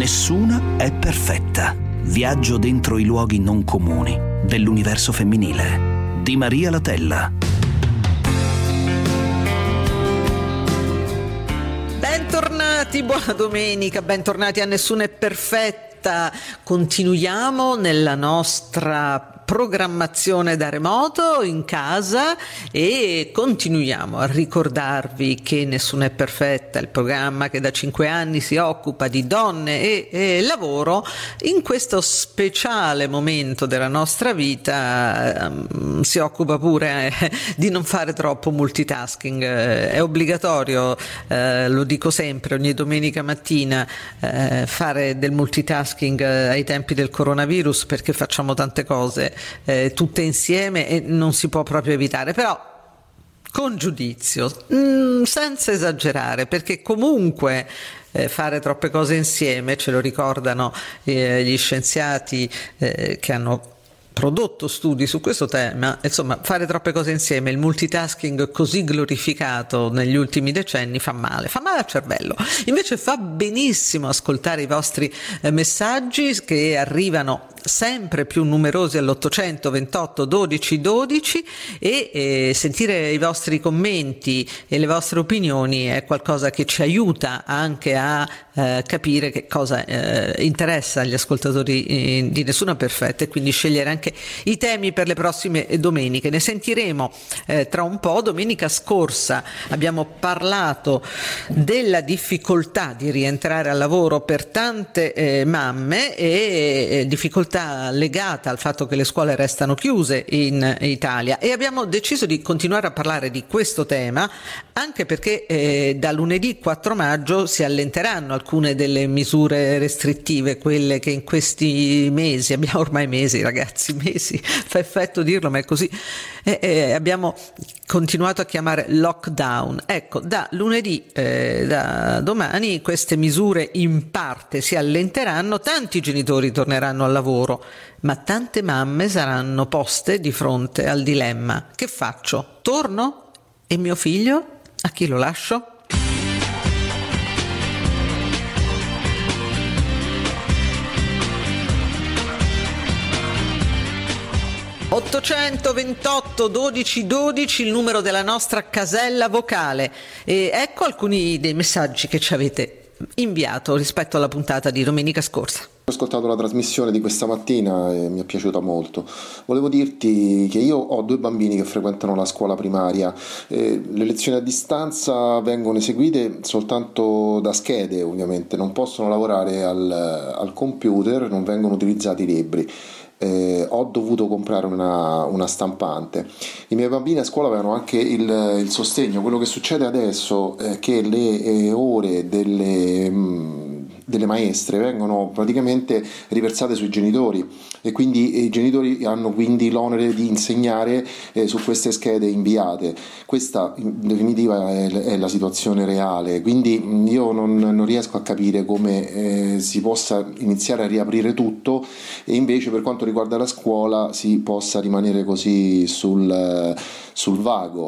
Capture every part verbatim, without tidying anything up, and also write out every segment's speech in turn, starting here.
Nessuna è perfetta. Viaggio dentro i luoghi non comuni dell'universo femminile di Maria Latella. Bentornati, buona domenica, bentornati a Nessuna è perfetta. Continuiamo nella nostra programmazione da remoto in casa e continuiamo a ricordarvi che Nessuna è perfetta, il programma che da cinque anni si occupa di donne e, e lavoro. In questo speciale momento della nostra vita um, si occupa pure eh, di non fare troppo multitasking. Eh, è obbligatorio, eh, lo dico sempre, ogni domenica mattina eh, fare del multitasking eh, ai tempi del coronavirus, perché facciamo tante cose Eh, tutte insieme e non si può proprio evitare, però con giudizio, mh, senza esagerare, perché comunque eh, fare troppe cose insieme, ce lo ricordano eh, gli scienziati eh, che hanno prodotto studi su questo tema, insomma, fare troppe cose insieme, il multitasking così glorificato negli ultimi decenni fa male, fa male al cervello. Invece fa benissimo ascoltare i vostri eh, messaggi che arrivano sempre più numerosi all'ottocento ventotto dodici dodici e eh, sentire i vostri commenti e le vostre opinioni è qualcosa che ci aiuta anche a eh, capire che cosa eh, interessa agli ascoltatori eh, di Nessuna Perfetta, e quindi scegliere anche i temi per le prossime domeniche. Ne sentiremo eh, tra un po'. Domenica scorsa abbiamo parlato della difficoltà di rientrare al lavoro per tante eh, mamme e eh, difficoltà legata al fatto che le scuole restano chiuse in Italia, e abbiamo deciso di continuare a parlare di questo tema anche perché eh, da lunedì quattro maggio si allenteranno alcune delle misure restrittive, quelle che in questi mesi, abbiamo ormai mesi ragazzi, mesi, fa effetto dirlo ma è così, eh, eh, abbiamo continuato a chiamare lockdown. Ecco, da lunedì, eh, da domani, queste misure in parte si allenteranno, tanti genitori torneranno al lavoro, ma tante mamme saranno poste di fronte al dilemma: che faccio? Torno? E mio figlio? A chi lo lascio? ottocento ventotto dodici dodici, il numero della nostra casella vocale. E ecco alcuni dei messaggi che ci avete inviato rispetto alla puntata di domenica scorsa. Ho ascoltato la trasmissione di questa mattina e mi è piaciuta molto. Volevo dirti che io ho due bambini che frequentano la scuola primaria. Eh, le lezioni a distanza vengono eseguite soltanto da schede, ovviamente, non possono lavorare al, al computer, non vengono utilizzati i libri. Eh, ho dovuto comprare una, una stampante. I miei bambini a scuola avevano anche il, il sostegno. Quello che succede adesso è che le eh, ore delle, mh, delle maestre vengono praticamente riversate sui genitori, e quindi i genitori hanno quindi l'onere di insegnare eh, su queste schede inviate. Questa in definitiva è, è la situazione reale, quindi mh, io non, non riesco a capire come eh, si possa iniziare a riaprire tutto e invece per quanto riguarda la scuola si possa rimanere così sul, sul vago.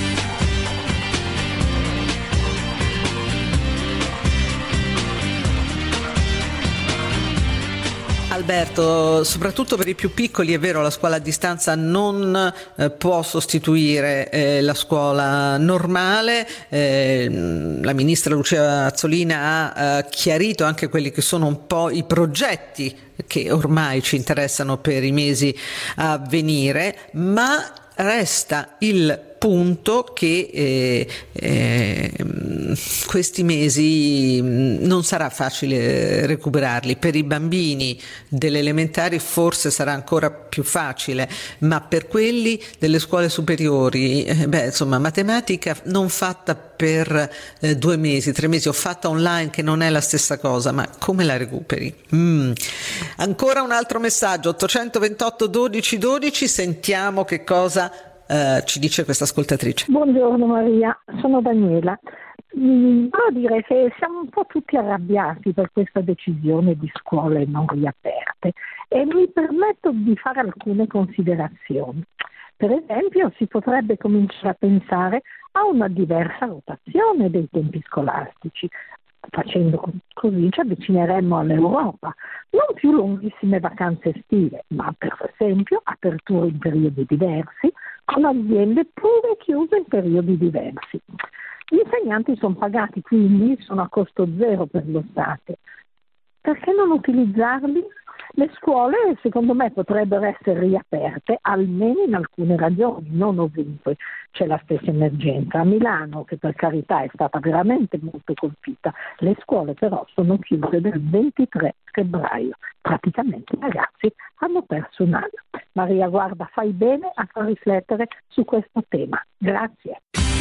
Alberto, soprattutto per i più piccoli è vero, la scuola a distanza non eh, può sostituire eh, la scuola normale. Eh, la ministra Lucia Azzolina ha eh, chiarito anche quelli che sono un po' i progetti che ormai ci interessano per i mesi a venire, ma resta il punto che eh, eh, questi mesi non sarà facile recuperarli. Per i bambini delle elementari forse sarà ancora più facile, ma per quelli delle scuole superiori, eh, beh, insomma, matematica non fatta per eh, due mesi, tre mesi, o fatta online, che non è la stessa cosa, ma come la recuperi? Mm. Ancora un altro messaggio, ottocento ventotto dodici dodici, sentiamo che cosa Uh, ci dice questa ascoltatrice. Buongiorno Maria, sono Daniela. Mm, devo dire che siamo un po' tutti arrabbiati per questa decisione di scuole non riaperte e mi permetto di fare alcune considerazioni. Per esempio, si potrebbe cominciare a pensare a una diversa rotazione dei tempi scolastici. facendo così ci avvicineremmo all'Europa. Non più lunghissime vacanze estive, ma per esempio aperture in periodi diversi, con aziende pure chiuse in periodi diversi. Gli insegnanti sono pagati, quindi sono a costo zero per lo Stato. Perché non utilizzarli? Le scuole, secondo me, potrebbero essere riaperte, almeno in alcune regioni, non ovunque c'è la stessa emergenza. A Milano, che per carità è stata veramente molto colpita, le scuole però sono chiuse dal ventitré febbraio. Praticamente i ragazzi hanno perso un anno. Maria, guarda, fai bene a far riflettere su questo tema. Grazie.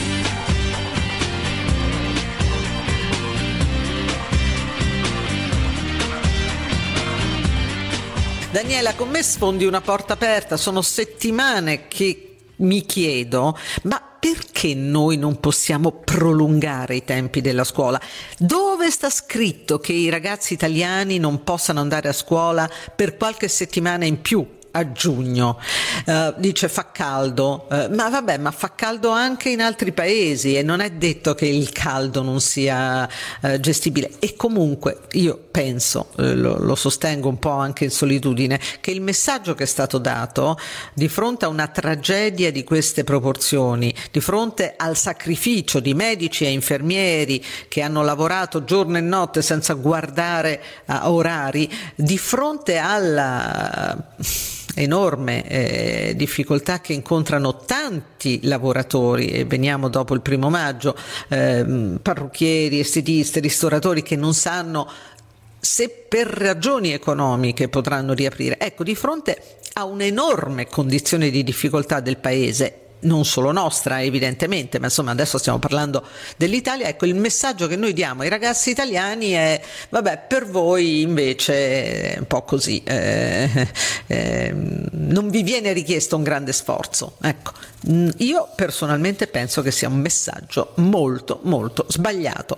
Daniela, con me sfondi una porta aperta. Sono settimane che mi chiedo, ma perché noi non possiamo prolungare i tempi della scuola? Dove sta scritto che i ragazzi italiani non possano andare a scuola per qualche settimana in più? A giugno, uh, dice fa caldo, uh, ma vabbè, ma fa caldo anche in altri paesi e non è detto che il caldo non sia uh, gestibile. E comunque io penso, uh, lo, lo sostengo un po' anche in solitudine, che il messaggio che è stato dato di fronte a una tragedia di queste proporzioni, di fronte al sacrificio di medici e infermieri che hanno lavorato giorno e notte senza guardare a orari, di fronte alla enorme eh, difficoltà che incontrano tanti lavoratori, e veniamo dopo il primo maggio, eh, parrucchieri, estetisti, ristoratori che non sanno se per ragioni economiche potranno riaprire. Ecco, di fronte a un'enorme condizione di difficoltà del paese, non solo nostra evidentemente, ma insomma adesso stiamo parlando dell'Italia, ecco, il messaggio che noi diamo ai ragazzi italiani è: vabbè, per voi invece è un po' così, eh, eh, non vi viene richiesto un grande sforzo. Ecco, io personalmente penso che sia un messaggio molto molto sbagliato.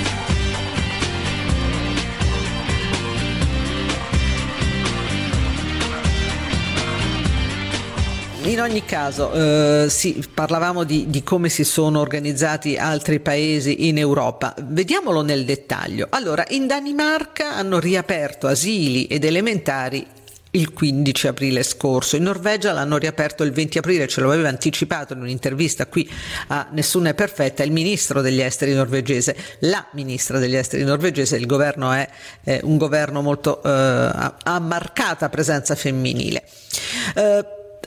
In ogni caso, eh, sì, parlavamo di, di come si sono organizzati altri paesi in Europa. Vediamolo nel dettaglio. Allora, in Danimarca hanno riaperto asili ed elementari il quindici aprile scorso. In Norvegia l'hanno riaperto il venti aprile, ce lo aveva anticipato in un'intervista qui a Nessuna è perfetta il ministro degli esteri norvegese, la ministra degli esteri norvegese. Il governo è eh, un governo molto eh, a marcata presenza femminile. Eh,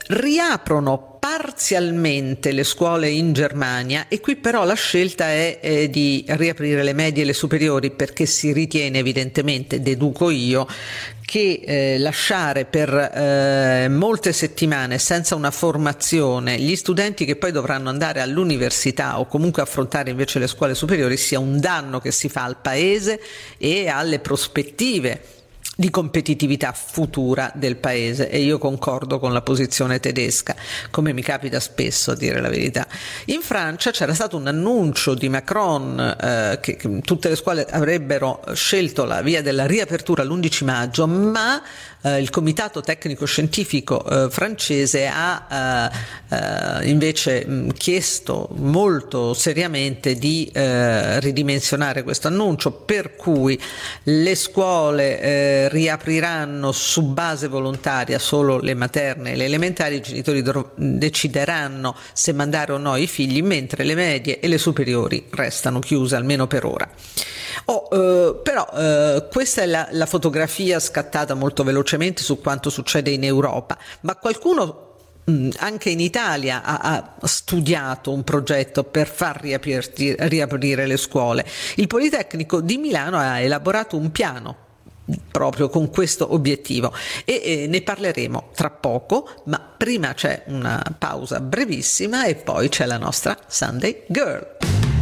riaprono parzialmente le scuole in Germania, e qui però la scelta è eh, di riaprire le medie e le superiori, perché si ritiene evidentemente, deduco io, che eh, lasciare per eh, molte settimane senza una formazione gli studenti che poi dovranno andare all'università o comunque affrontare invece le scuole superiori sia un danno che si fa al paese e alle prospettive di competitività futura del paese. E io concordo con la posizione tedesca, come mi capita spesso, a dire la verità. In Francia c'era stato un annuncio di Macron eh, che, che tutte le scuole avrebbero scelto la via della riapertura l'undici maggio, ma eh, il comitato tecnico scientifico eh, francese ha eh, eh, invece mh, chiesto molto seriamente di eh, ridimensionare questo annuncio, per cui le scuole eh, riapriranno su base volontaria solo le materne e le elementari. I genitori dov- decideranno se mandare o no i figli, mentre le medie e le superiori restano chiuse almeno per ora. Oh, eh, però eh, questa è la, la fotografia scattata molto velocemente su quanto succede in Europa, ma qualcuno anche in Italia ha, ha studiato un progetto per far riaprirti, riaprire le scuole. Il Politecnico di Milano ha elaborato un piano proprio con questo obiettivo e, e ne parleremo tra poco, ma prima c'è una pausa brevissima e poi c'è la nostra Sunday Girl.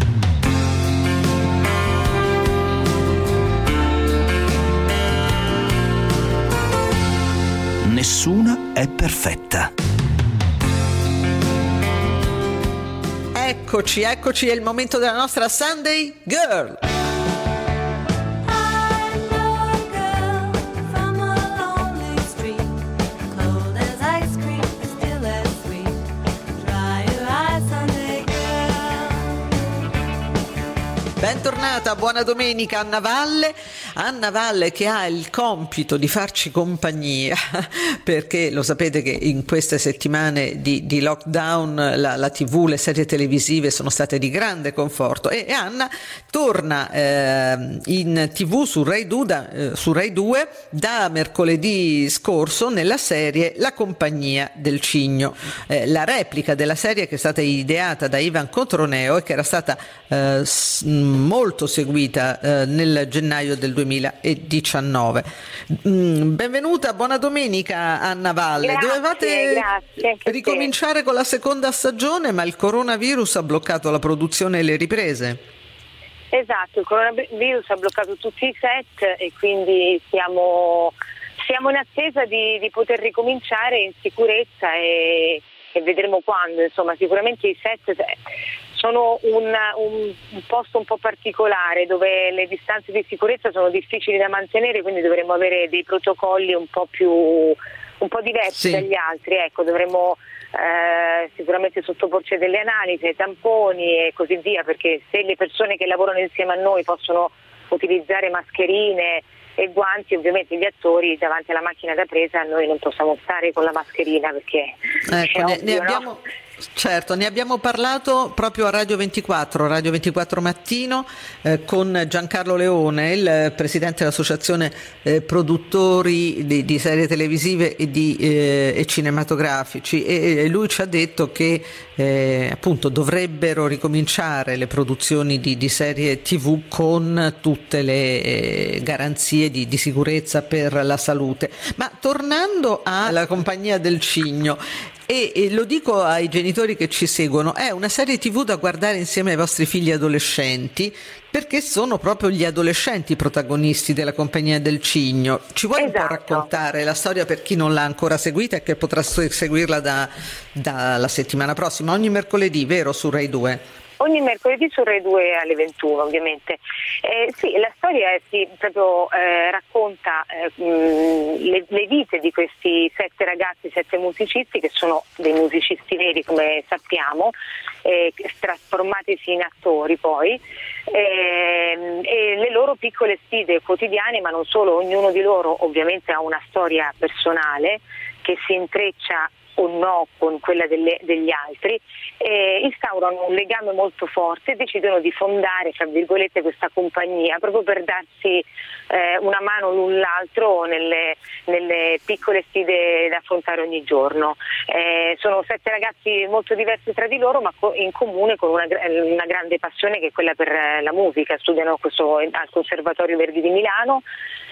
Nessuna è perfetta. Eccoci, eccoci, è il momento della nostra Sunday Girl. bentornata, buona domenica Anna Valle. Anna Valle che ha il compito di farci compagnia, perché lo sapete che in queste settimane di, di lockdown la, la tivù, le serie televisive sono state di grande conforto e, e Anna torna eh, in tivù su Rai due, da, eh, su Rai due da mercoledì scorso nella serie La compagnia del cigno, eh, la replica della serie che è stata ideata da Ivan Cotroneo e che era stata eh, molto seguita eh, nel gennaio del duemiladiciannove. Mm, benvenuta, buona domenica Anna Valle. Grazie, Dovevate grazie, ricominciare con la seconda stagione, ma il coronavirus ha bloccato la produzione e le riprese. Esatto, il coronavirus ha bloccato tutti i set e quindi siamo, siamo in attesa di, di poter ricominciare in sicurezza e, e vedremo quando. Insomma, sicuramente i set sono un, un, un posto un po' particolare dove le distanze di sicurezza sono difficili da mantenere, quindi dovremo avere dei protocolli un po' più un po' diversi sì. dagli altri. Ecco, dovremo eh, sicuramente sottoporci a delle analisi, ai tamponi e così via, perché se le persone che lavorano insieme a noi possono utilizzare mascherine e guanti, ovviamente gli attori davanti alla macchina da presa noi non possiamo stare con la mascherina, perché ecco, è ne, ovvio, ne abbiamo no? Certo, ne abbiamo parlato proprio a Radio ventiquattro, Radio ventiquattro Mattino, eh, con Giancarlo Leone, il presidente dell'associazione eh, produttori di, di serie televisive e, di, eh, e cinematografici, e, e lui ci ha detto che eh, appunto dovrebbero ricominciare le produzioni di, di serie tivù con tutte le eh, garanzie di, di sicurezza per la salute. Ma tornando alla compagnia del cigno, E, e lo dico ai genitori che ci seguono, è una serie tivù da guardare insieme ai vostri figli adolescenti, perché sono proprio gli adolescenti protagonisti della compagnia del cigno. Ci vuoi esatto. un po' raccontare la storia per chi non l'ha ancora seguita e che potrà seguirla da, dalla settimana prossima, ogni mercoledì, vero, su Rai due? Ogni mercoledì su Rai due alle ventuno, ovviamente. Eh, sì, la storia si proprio eh, racconta eh, mh, le, le vite di questi sette ragazzi, sette musicisti che sono dei musicisti veri, come sappiamo, eh, trasformatisi in attori poi, eh, e le loro piccole sfide quotidiane, ma non solo, ognuno di loro ovviamente ha una storia personale che si intreccia o no con quella delle, degli altri, e instaurano un legame molto forte e decidono di fondare, tra virgolette, questa compagnia proprio per darsi eh, una mano l'un l'altro nelle, nelle piccole sfide da affrontare ogni giorno. Eh, sono sette ragazzi molto diversi tra di loro, ma co- in comune con una, una grande passione che è quella per la musica. Studiano questo al Conservatorio Verdi di Milano.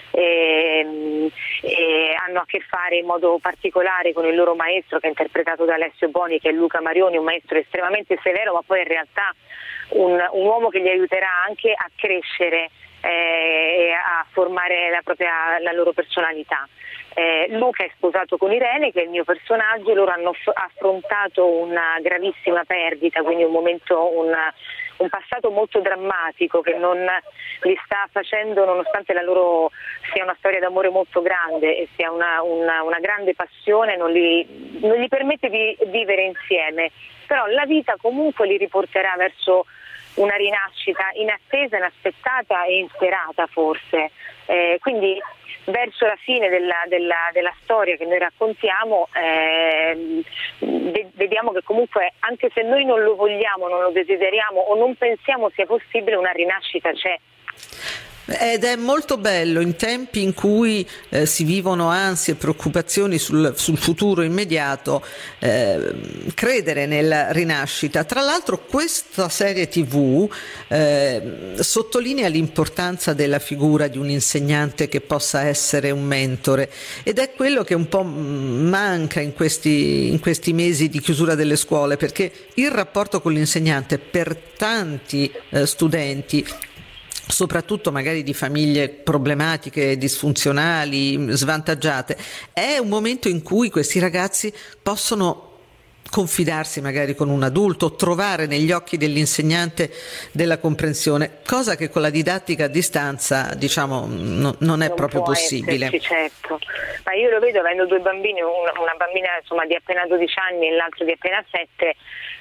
E, e hanno a che fare in modo particolare con il loro maestro, che è interpretato da Alessio Boni, che è Luca Marioni, un maestro estremamente severo, ma poi in realtà un, un uomo che gli aiuterà anche a crescere eh, e a formare la propria la loro personalità. Eh, Luca è sposato con Irene, che è il mio personaggio. Loro hanno f- affrontato una gravissima perdita, quindi un momento, un, un passato molto drammatico che non li sta facendo, nonostante la loro sia una storia d'amore molto grande e sia una, una, una grande passione, non li, non gli permette di vivere insieme, però la vita comunque li riporterà verso una rinascita inattesa, inaspettata e insperata forse. Eh, quindi verso la fine della, della, della storia che noi raccontiamo eh, vediamo che comunque, anche se noi non lo vogliamo, non lo desideriamo o non pensiamo sia possibile, una rinascita c'è. Ed è molto bello in tempi in cui eh, si vivono ansie e preoccupazioni sul, sul futuro immediato, eh, credere nella rinascita. Tra l'altro questa serie tivù eh, sottolinea l'importanza della figura di un insegnante che possa essere un mentore, ed è quello che un po' manca in questi, in questi mesi di chiusura delle scuole, perché il rapporto con l'insegnante per tanti eh, studenti, soprattutto magari di famiglie problematiche, disfunzionali, svantaggiate, è un momento in cui questi ragazzi possono confidarsi magari con un adulto, trovare negli occhi dell'insegnante della comprensione, cosa che con la didattica a distanza, diciamo, no, non è non proprio possibile. Esserci, certo. Ma io lo vedo avendo due bambini, una, una bambina insomma di appena dodici anni e l'altro di appena sette,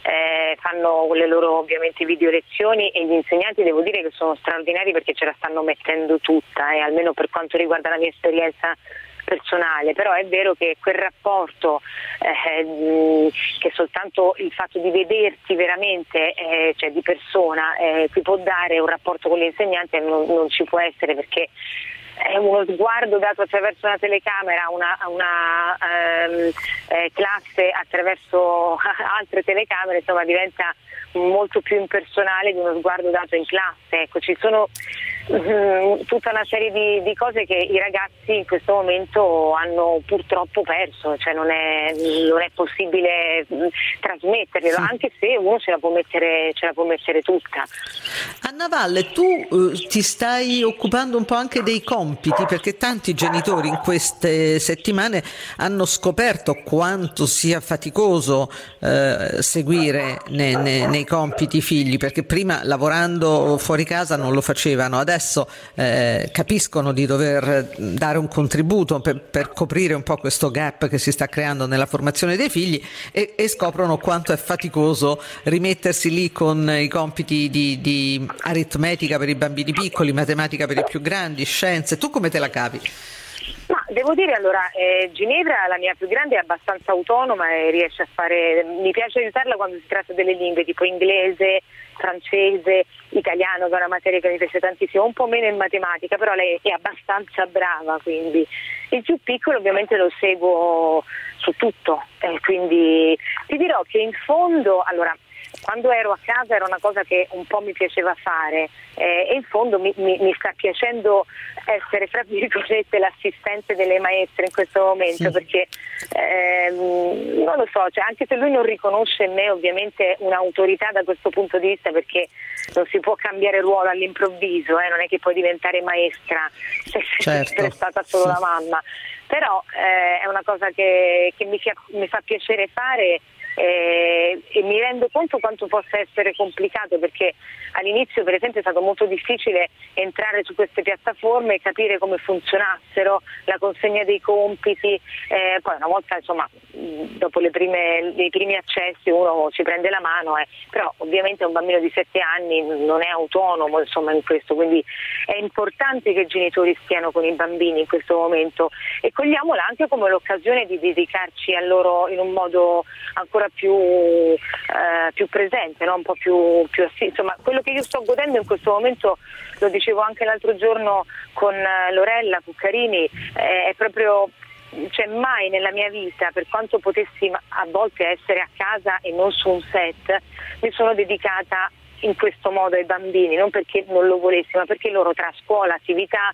eh, fanno le loro ovviamente video lezioni, e gli insegnanti devo dire che sono straordinari perché ce la stanno mettendo tutta, eh, almeno per quanto riguarda la mia esperienza personale. Però è vero che quel rapporto eh, che soltanto il fatto di vederti veramente, eh, cioè di persona, eh, ti può dare un rapporto con l'insegnante, non, non ci può essere, perché è uno sguardo dato attraverso una telecamera, una, una ehm, eh, classe attraverso altre telecamere, insomma diventa molto più impersonale di uno sguardo dato in classe. Ecco, ci sono mh, tutta una serie di, di cose che i ragazzi in questo momento hanno purtroppo perso, cioè non è, non è possibile mh, trasmetterglielo, sì. Anche se uno ce la può mettere, ce la può mettere tutta. Anna Valle, tu eh, ti stai occupando un po' anche dei compiti, perché tanti genitori in queste settimane hanno scoperto quanto sia faticoso eh, seguire ne, ne, nei compiti i figli, perché prima lavorando fuori casa non lo facevano, adesso eh, capiscono di dover dare un contributo per, per coprire un po' questo gap che si sta creando nella formazione dei figli, e, e scoprono quanto è faticoso rimettersi lì con i compiti di, di aritmetica per i bambini piccoli, matematica per i più grandi, scienze. Tu come te la cavi? Ma devo dire, allora, eh, Ginevra, la mia più grande, è abbastanza autonoma e riesce a fare, mi piace aiutarla quando si tratta delle lingue tipo inglese, francese, italiano, che è una materia che mi piace tantissimo, un po' meno in matematica, però lei è abbastanza brava, quindi il più piccolo ovviamente lo seguo su tutto, eh, quindi ti dirò che in fondo, allora, quando ero a casa era una cosa che un po' mi piaceva fare, eh, e in fondo mi, mi, mi sta piacendo essere, fra virgolette, l'assistente delle maestre in questo momento, sì. Perché ehm, non lo so, cioè, anche se lui non riconosce in me ovviamente un'autorità da questo punto di vista, perché non si può cambiare ruolo all'improvviso, eh, non è che puoi diventare maestra se certo. sei stata solo sì. la mamma, però eh, è una cosa che, che mi, mi fa piacere fare. Eh, e mi rendo conto quanto possa essere complicato, perché all'inizio per esempio è stato molto difficile entrare su queste piattaforme e capire come funzionassero, la consegna dei compiti, eh, poi una volta insomma dopo le prime, i primi accessi uno ci prende la mano, eh, però ovviamente un bambino di sette anni non è autonomo insomma in questo, quindi è importante che i genitori stiano con i bambini in questo momento e cogliamola anche come l'occasione di dedicarci a loro in un modo ancora più, eh, più presente, no? Un po' più, più insomma quello che io sto godendo in questo momento, lo dicevo anche l'altro giorno con Lorella Cuccarini, eh, è proprio, cioè mai nella mia vita, per quanto potessi a volte essere a casa e non su un set, mi sono dedicata in questo modo ai bambini, non perché non lo volessi, ma perché loro tra scuola, attività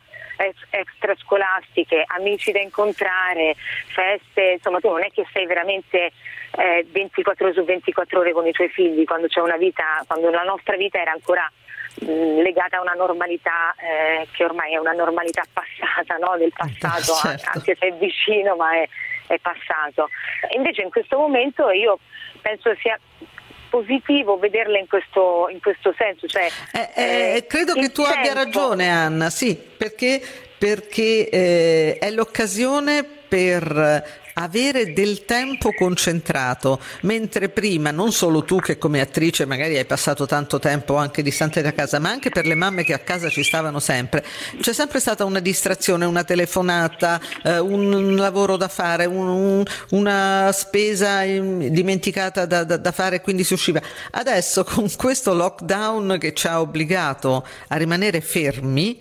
extrascolastiche, amici da incontrare, feste, insomma tu non è che sei veramente eh, ventiquattro ore su ventiquattro ore con i tuoi figli, quando c'è una vita, quando la nostra vita era ancora mh, legata a una normalità eh, che ormai è una normalità passata, no? Del passato, certo. Anche se è vicino ma è, è passato. Invece in questo momento io penso sia positivo vederla in questo, in questo senso, cioè, eh, eh, eh, credo che tu tempo. abbia ragione Anna, sì, perché, perché eh, è l'occasione per avere del tempo concentrato, mentre prima non solo tu che come attrice magari hai passato tanto tempo anche distante da casa, ma anche per le mamme che a casa ci stavano sempre, c'è sempre stata una distrazione, una telefonata, eh, un, un lavoro da fare, un, un, una spesa dimenticata da, da, da fare, quindi si usciva. Adesso con questo lockdown che ci ha obbligato a rimanere fermi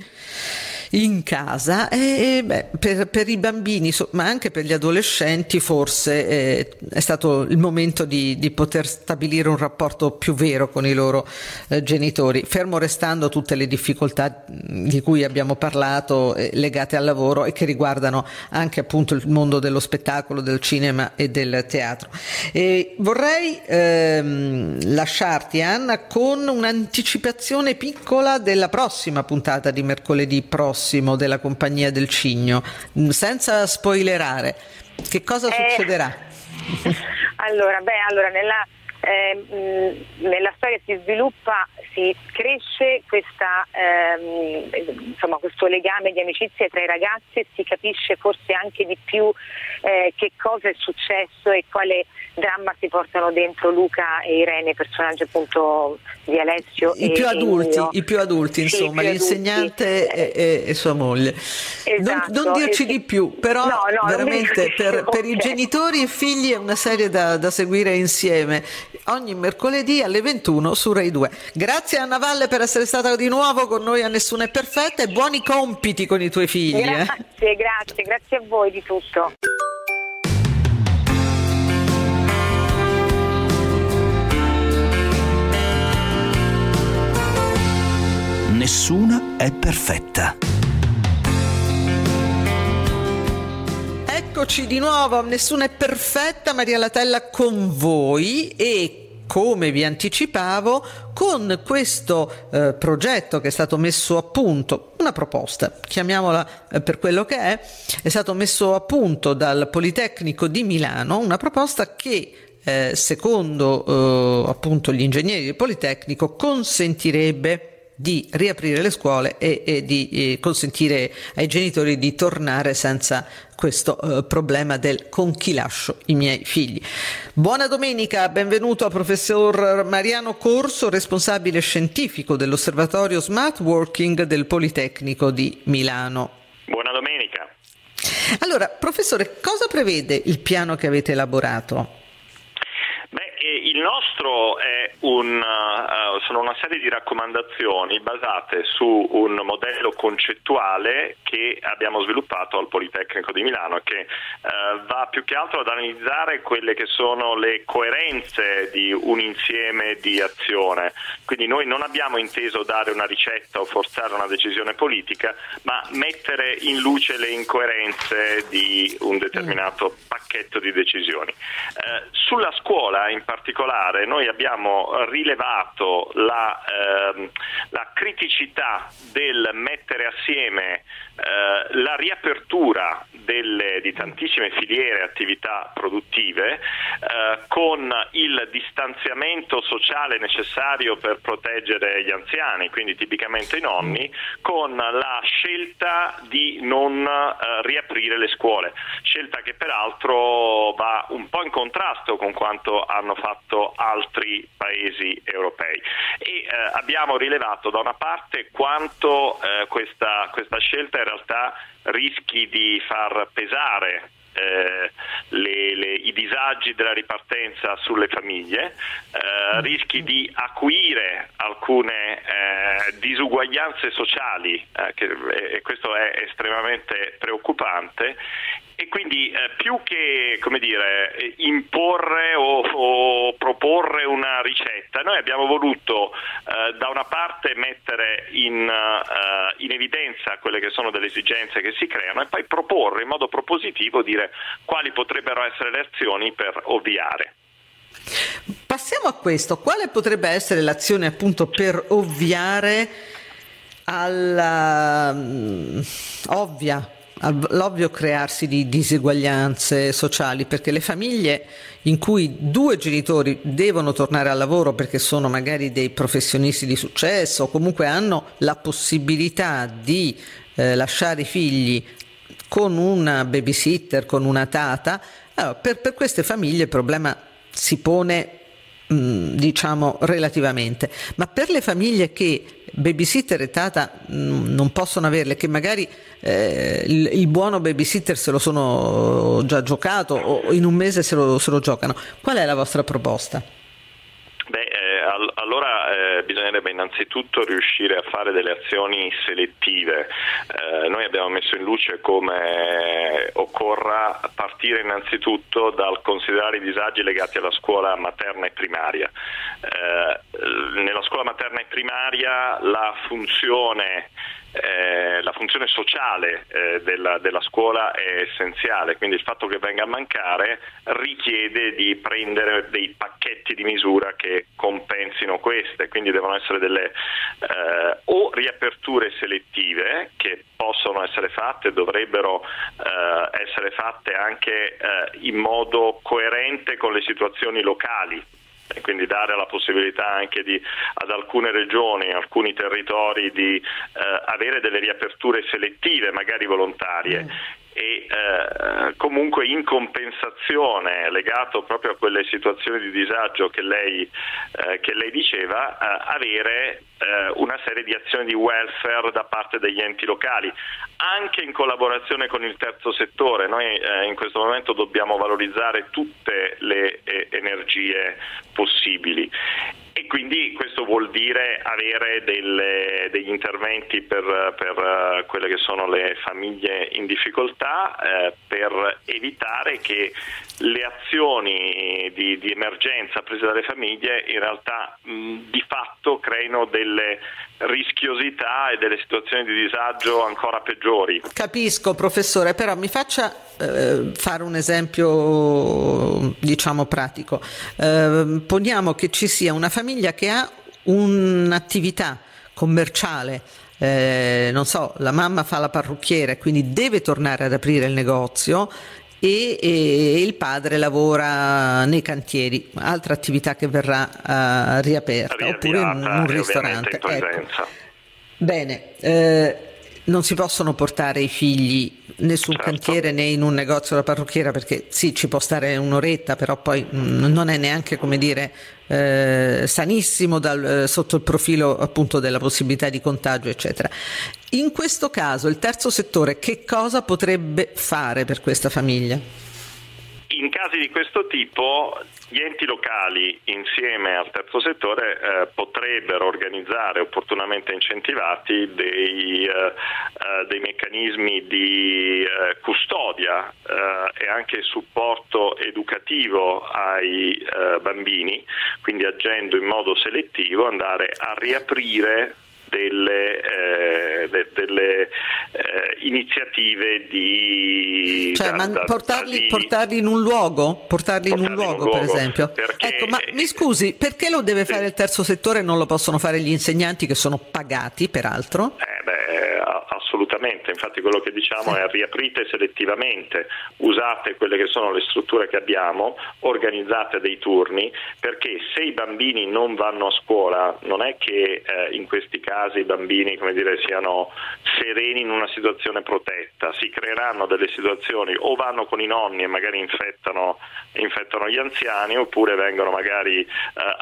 in casa, e beh, per, per i bambini ma anche per gli adolescenti forse eh, è stato il momento di, di poter stabilire un rapporto più vero con i loro eh, genitori, fermo restando tutte le difficoltà di cui abbiamo parlato eh, legate al lavoro e che riguardano anche appunto il mondo dello spettacolo, del cinema e del teatro. E vorrei ehm, lasciarti Anna con un'anticipazione piccola della prossima puntata di mercoledì prossimo della Compagnia del Cigno, senza spoilerare. Che cosa eh, succederà? Allora, beh, allora nella, eh, nella storia si sviluppa si cresce questa, ehm, insomma, questo legame di amicizia tra i ragazzi e si capisce forse anche di più eh, che cosa è successo e quale dramma si portano dentro Luca e Irene, personaggi appunto di Alessio i e più adulti, Emilio. i più adulti Sì, insomma, più l'insegnante adulti. e, e, e sua moglie. Esatto. Non, non dirci E di sì. più, però no, no, veramente per, per okay. i genitori e figli è una serie da, da seguire insieme ogni mercoledì alle ventuno su Rai due. Grazie Anna Valle per essere stata di nuovo con noi a Nessuno è Perfetta e buoni compiti con i tuoi figli. Grazie, eh. grazie, grazie a voi di tutto. Nessuna è perfetta. Eccoci di nuovo, Nessuna è Perfetta, Maria Latella con voi e come vi anticipavo con questo eh, progetto che è stato messo a punto, una proposta, chiamiamola eh, per quello che è, è stato messo a punto dal Politecnico di Milano, una proposta che eh, secondo eh, appunto gli ingegneri del Politecnico consentirebbe di riaprire le scuole e, e di e consentire ai genitori di tornare senza questo uh, problema del con chi lascio i miei figli. Buona domenica, benvenuto al professor Mariano Corso, responsabile scientifico dell'Osservatorio Smart Working del Politecnico di Milano. Buona domenica. Allora, professore, cosa prevede il piano che avete elaborato? Il nostro è un, uh, sono una serie di raccomandazioni basate su un modello concettuale che abbiamo sviluppato al Politecnico di Milano, che uh, va più che altro ad analizzare quelle che sono le coerenze di un insieme di azione. Quindi noi non abbiamo inteso dare una ricetta o forzare una decisione politica, ma mettere in luce le incoerenze di un determinato pacchetto di decisioni. Uh, sulla scuola in particolare noi abbiamo rilevato la, ehm, la criticità del mettere assieme eh, la riapertura delle, di tantissime filiere e attività produttive eh, con il distanziamento sociale necessario per proteggere gli anziani, quindi tipicamente i nonni, con la scelta di non eh, riaprire le scuole, scelta che peraltro va un po' in contrasto con quanto hanno fatto altri paesi europei. E eh, abbiamo rilevato da una parte quanto eh, questa, questa scelta in realtà rischi di far pesare Eh, le, le, i disagi della ripartenza sulle famiglie, eh, rischi di acuire alcune eh, disuguaglianze sociali, eh, che, e questo è estremamente preoccupante, e quindi eh, più che, come dire, imporre o, o proporre una ricetta, noi abbiamo voluto eh, da una parte mettere in, uh, in evidenza quelle che sono delle esigenze che si creano e poi proporre in modo propositivo, dire quali potrebbero essere le azioni per ovviare. Passiamo a questo. Quale potrebbe essere l'azione appunto per ovviare alla um, ovvia l'ovvio crearsi di diseguaglianze sociali, perché le famiglie in cui due genitori devono tornare al lavoro perché sono magari dei professionisti di successo o comunque hanno la possibilità di eh, lasciare i figli con una babysitter, con una tata, allora, per, per queste famiglie il problema si pone mh, diciamo relativamente, ma per le famiglie che babysitter e tata mh, non possono averle, che magari eh, il, il buono babysitter se lo sono già giocato o in un mese se lo, se lo giocano, qual è la vostra proposta? Beh, eh, all- allora eh, bisognerebbe innanzitutto riuscire a fare delle azioni selettive. Eh, noi abbiamo messo in luce come occorra partire innanzitutto dal considerare i disagi legati alla scuola materna e primaria. Eh, nella scuola materna e primaria la funzione Eh, la funzione sociale eh, della, della scuola è essenziale, quindi il fatto che venga a mancare richiede di prendere dei pacchetti di misura che compensino queste, quindi devono essere delle eh, o riaperture selettive che possono essere fatte, dovrebbero eh, essere fatte anche eh, in modo coerente con le situazioni locali. e quindi dare la possibilità anche di, ad alcune regioni, alcuni territori di eh, avere delle riaperture selettive, magari volontarie. Mm. E eh, comunque in compensazione, legato proprio a quelle situazioni di disagio che lei, eh, che lei diceva, eh, avere eh, una serie di azioni di welfare da parte degli enti locali, anche in collaborazione con il terzo settore. Noi eh, in questo momento dobbiamo valorizzare tutte le eh, energie possibili. E quindi questo vuol dire avere delle, degli interventi per, per uh, quelle che sono le famiglie in difficoltà, eh, per evitare che le azioni di, di emergenza prese dalle famiglie in realtà mh, di fatto creino delle rischiosità e delle situazioni di disagio ancora peggiori. Capisco, professore, però mi faccia eh, fare un esempio, diciamo, pratico. Eh, poniamo che ci sia una famiglia che ha un'attività commerciale, eh, non so, la mamma fa la parrucchiera, quindi deve tornare ad aprire il negozio, e, e il padre lavora nei cantieri, altra attività che verrà uh, riaperta, Riavviata, oppure in un ristorante. Ecco. Bene, eh, non si possono portare i figli né sul certo. cantiere né in un negozio da parrucchiera, perché sì, ci può stare un'oretta, però poi mh, non è neanche, come dire, eh, sanissimo dal, eh, sotto il profilo appunto della possibilità di contagio, eccetera. In questo caso il terzo settore che cosa potrebbe fare per questa famiglia? In casi di questo tipo gli enti locali insieme al terzo settore eh, potrebbero organizzare, opportunamente incentivati, dei, eh, eh, dei meccanismi di eh, custodia eh, e anche supporto educativo ai eh, bambini, quindi agendo in modo selettivo andare a riaprire delle, eh, de, delle eh, iniziative di cioè, da, ma da, portarli, da, portarli in un luogo portarli, portarli in un luogo, in un luogo per esempio perché, ecco, ma mi scusi, perché lo deve sì. fare il terzo settore e non lo possono fare gli insegnanti, che sono pagati peraltro? Eh beh, assolutamente, infatti quello che diciamo sì. è riaprite selettivamente, usate quelle che sono le strutture che abbiamo, organizzate dei turni, perché se i bambini non vanno a scuola non è che eh, in questi casi i bambini, come dire, siano sereni in una situazione protetta, si creeranno delle situazioni, o vanno con i nonni e magari infettano, infettano gli anziani, oppure vengono magari eh,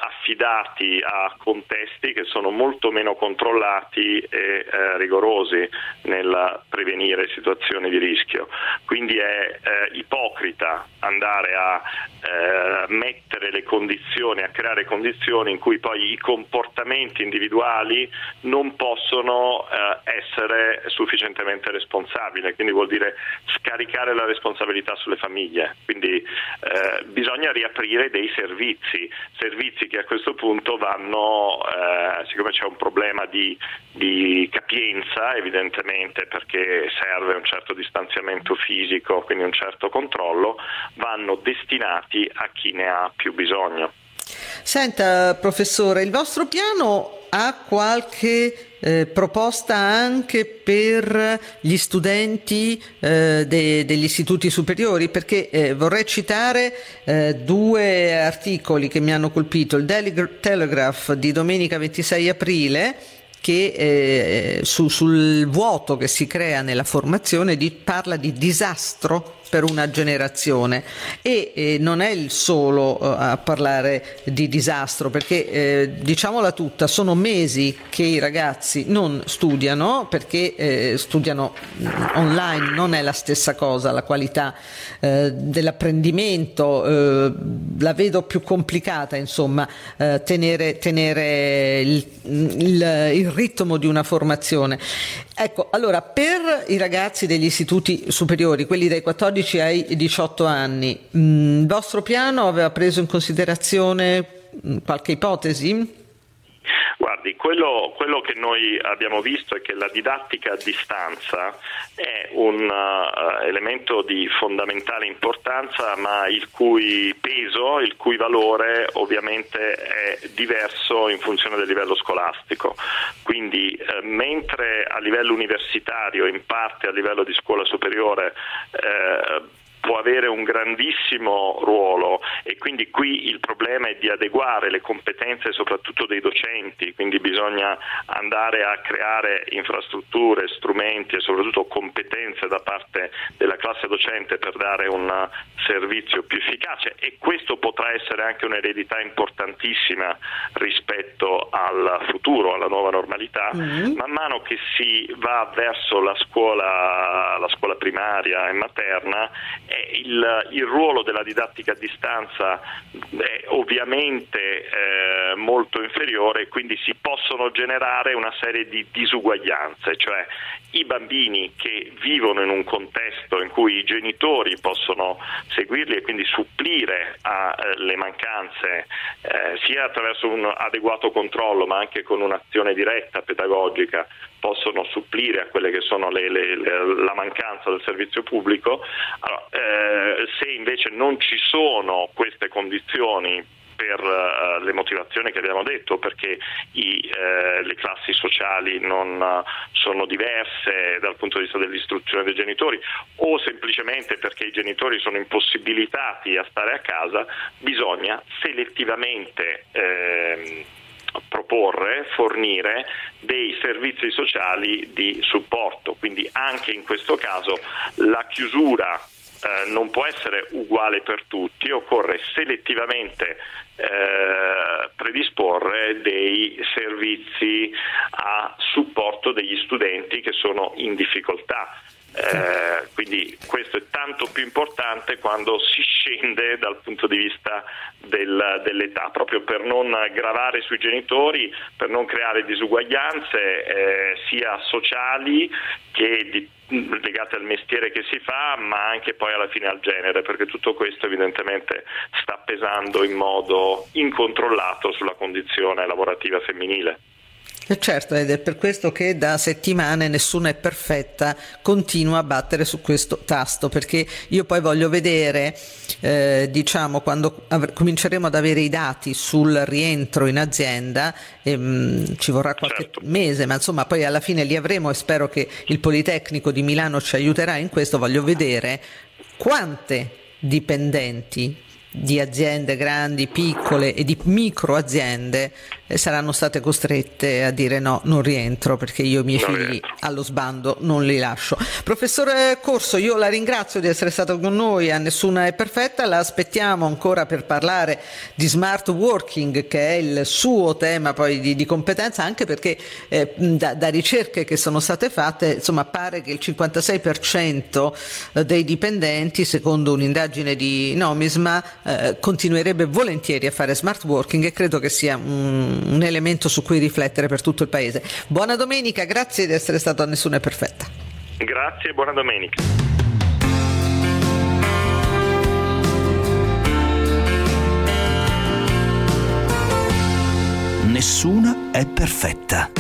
affidati a contesti che sono molto meno controllati e eh, rigorosi nel prevenire situazioni di rischio. Quindi è eh, ipocrita andare a eh, mettere le condizioni, a creare condizioni in cui poi i comportamenti individuali non possono eh, essere sufficientemente responsabili, quindi vuol dire scaricare la responsabilità sulle famiglie. Quindi eh, bisogna riaprire dei servizi, servizi che a questo punto vanno, eh, siccome c'è un problema di, di capienza evidentemente, perché serve un certo distanziamento fisico, quindi un certo controllo, vanno destinati a chi ne ha più bisogno. Senta, professore, il vostro piano ha qualche eh, proposta anche per gli studenti eh, de- degli istituti superiori? Perché eh, vorrei citare eh, due articoli che mi hanno colpito. Il Daily Telegraph di domenica ventisei aprile, che eh, su, sul vuoto che si crea nella formazione di, parla di disastro per una generazione, e eh, non è il solo uh, a parlare di disastro, perché eh, diciamola tutta, sono mesi che i ragazzi non studiano, perché eh, studiano online, non è la stessa cosa, la qualità eh, dell'apprendimento eh, la vedo più complicata, insomma, eh, tenere, tenere il, il, il ritmo di una formazione. Ecco, allora, per i ragazzi degli istituti superiori, quelli dai quattordici ai diciotto anni, il vostro piano aveva preso in considerazione qualche ipotesi? Guardi, quello, quello che noi abbiamo visto è che la didattica a distanza è un uh, elemento di fondamentale importanza, ma il cui peso, il cui valore ovviamente è diverso in funzione del livello scolastico. Quindi eh, mentre a livello universitario, in parte a livello di scuola superiore, eh, può avere un grandissimo ruolo e quindi quindi qui il problema è di adeguare le competenze soprattutto dei docenti, quindi bisogna andare a creare infrastrutture, strumenti e soprattutto competenze da parte della classe docente per dare un servizio più efficace, e questo potrà essere anche un'eredità importantissima rispetto al futuro, alla nuova normalità. Mm-hmm. Man mano che si va verso la scuola, la scuola primaria e materna, eh, il, il ruolo della didattica a distanza è ovviamente eh, molto inferiore, quindi si possono generare una serie di disuguaglianze, cioè i bambini che vivono in un contesto in cui i genitori possono seguirli e quindi supplire alle mancanze eh, sia attraverso un adeguato controllo ma anche con un'azione diretta pedagogica, possono supplire a quelle che sono le, le, le, la mancanza del servizio pubblico. Allora, eh, se invece non ci sono queste condizioni per uh, le motivazioni che abbiamo detto, perché i, eh, le classi sociali non uh, sono diverse dal punto di vista dell'istruzione dei genitori, o semplicemente perché i genitori sono impossibilitati a stare a casa, bisogna selettivamente eh, proporre, fornire dei servizi sociali di supporto. Quindi anche in questo caso la chiusura Eh, non può essere uguale per tutti, occorre selettivamente eh, predisporre dei servizi a supporto degli studenti che sono in difficoltà. Eh, quindi questo è tanto più importante quando si scende dal punto di vista del, dell'età, proprio per non gravare sui genitori, per non creare disuguaglianze eh, sia sociali che di, legate al mestiere che si fa, ma anche poi alla fine al genere, perché tutto questo evidentemente sta pesando in modo incontrollato sulla condizione lavorativa femminile. E certo, ed è per questo che da settimane Nessuna è perfetta continua a battere su questo tasto, perché io poi voglio vedere, eh, diciamo, quando av- cominceremo ad avere i dati sul rientro in azienda, e, mh, ci vorrà qualche certo. mese, ma insomma poi alla fine li avremo, e spero che il Politecnico di Milano ci aiuterà in questo. Voglio vedere quante dipendenti di aziende grandi, piccole e di micro aziende saranno state costrette a dire no, non rientro, perché io i miei non figli rientro. Allo sbando non li lascio. Professore Corso, io la ringrazio di essere stato con noi a Nessuna è perfetta, la aspettiamo ancora per parlare di smart working, che è il suo tema poi di, di competenza, anche perché eh, da, da ricerche che sono state fatte, insomma, pare che il cinquantasei per cento dei dipendenti, secondo un'indagine di Nomisma, eh, continuerebbe volentieri a fare smart working, e credo che sia un un elemento su cui riflettere per tutto il paese. Buona domenica, grazie di essere stato a Nessuna è perfetta. Grazie, buona domenica. Nessuna è perfetta.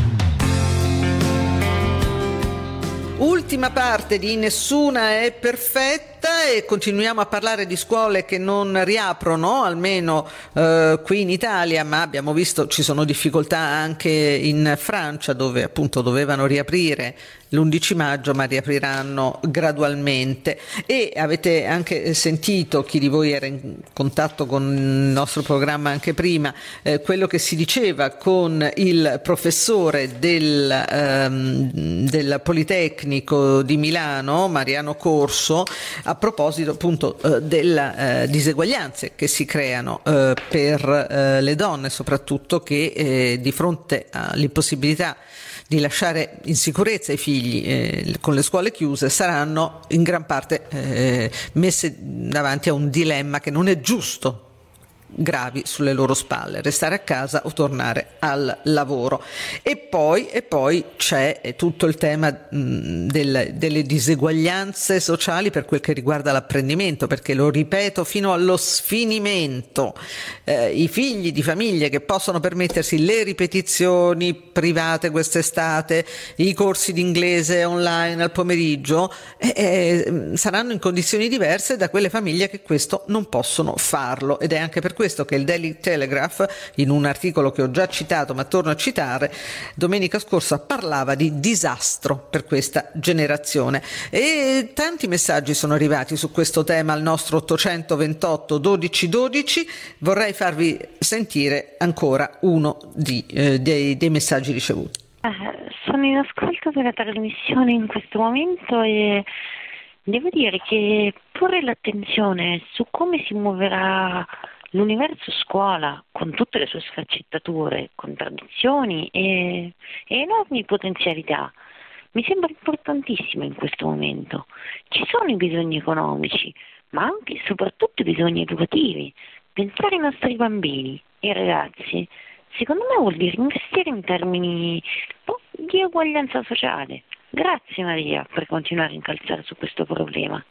Ultima parte di Nessuna è perfetta, e continuiamo a parlare di scuole che non riaprono, almeno eh, qui in Italia, ma abbiamo visto ci sono difficoltà anche in Francia, dove appunto dovevano riaprire l'undici maggio, ma riapriranno gradualmente. E avete anche sentito, chi di voi era in contatto con il nostro programma anche prima, eh, quello che si diceva con il professore del, ehm, del Politecnico di Milano, Mariano Corso, a proposito appunto eh, delle eh, diseguaglianze che si creano eh, per eh, le donne, soprattutto, che eh, di fronte all'impossibilità di lasciare in sicurezza i figli eh, con le scuole chiuse, saranno in gran parte eh, messe davanti a un dilemma che non è giusto gravi sulle loro spalle: restare a casa o tornare al lavoro. E poi, e poi c'è tutto il tema mh, del, delle diseguaglianze sociali per quel che riguarda l'apprendimento, perché, lo ripeto fino allo sfinimento, eh, i figli di famiglie che possono permettersi le ripetizioni private quest'estate, i corsi di inglese online al pomeriggio, eh, eh, saranno in condizioni diverse da quelle famiglie che questo non possono farlo, ed è anche per questo che il Daily Telegraph, in un articolo che ho già citato ma torno a citare, domenica scorsa parlava di disastro per questa generazione. E tanti messaggi sono arrivati su questo tema al nostro ottocentoventotto dodici dodici. Vorrei farvi sentire ancora uno di, eh, dei, dei messaggi ricevuti. Eh, sono in ascolto della trasmissione in questo momento e devo dire che porre l'attenzione su come si muoverà l'universo scuola, con tutte le sue sfaccettature, contraddizioni e, e enormi potenzialità, mi sembra importantissimo in questo momento. Ci sono i bisogni economici, ma anche e soprattutto i bisogni educativi. Pensare ai nostri bambini e ragazzi, secondo me vuol dire investire in termini oh, di uguaglianza sociale. Grazie Maria per continuare a incalzare su questo problema.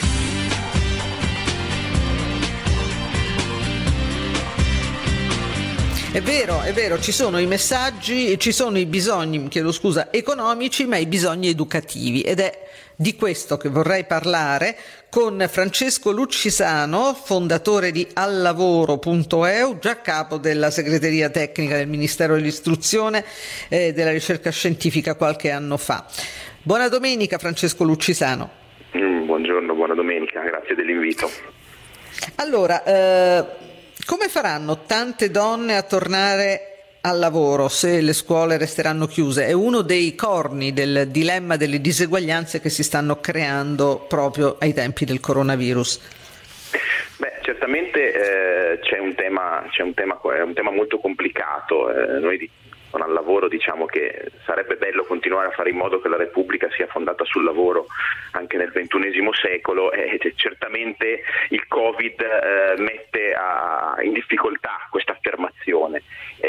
È vero, è vero, ci sono i messaggi, ci sono i bisogni, chiedo scusa, economici, ma i bisogni educativi, ed è di questo che vorrei parlare con Francesco Lucisano, fondatore di allavoro punto e u, già capo della segreteria tecnica del Ministero dell'Istruzione e della Ricerca Scientifica qualche anno fa. Buona domenica Francesco Lucisano. Mm, buongiorno, buona domenica, grazie dell'invito. Allora, eh, come faranno tante donne a tornare al lavoro se le scuole resteranno chiuse? È uno dei corni del dilemma delle diseguaglianze che si stanno creando proprio ai tempi del coronavirus. Beh, certamente eh, c'è un tema, c'è un tema, è un tema molto complicato. Eh, noi di, con al lavoro diciamo che sarebbe bello continuare a fare in modo che la Repubblica sia fondata sul lavoro anche nel ventunesimo secolo e eh, certamente il Covid eh, mette a, in difficoltà questa affermazione.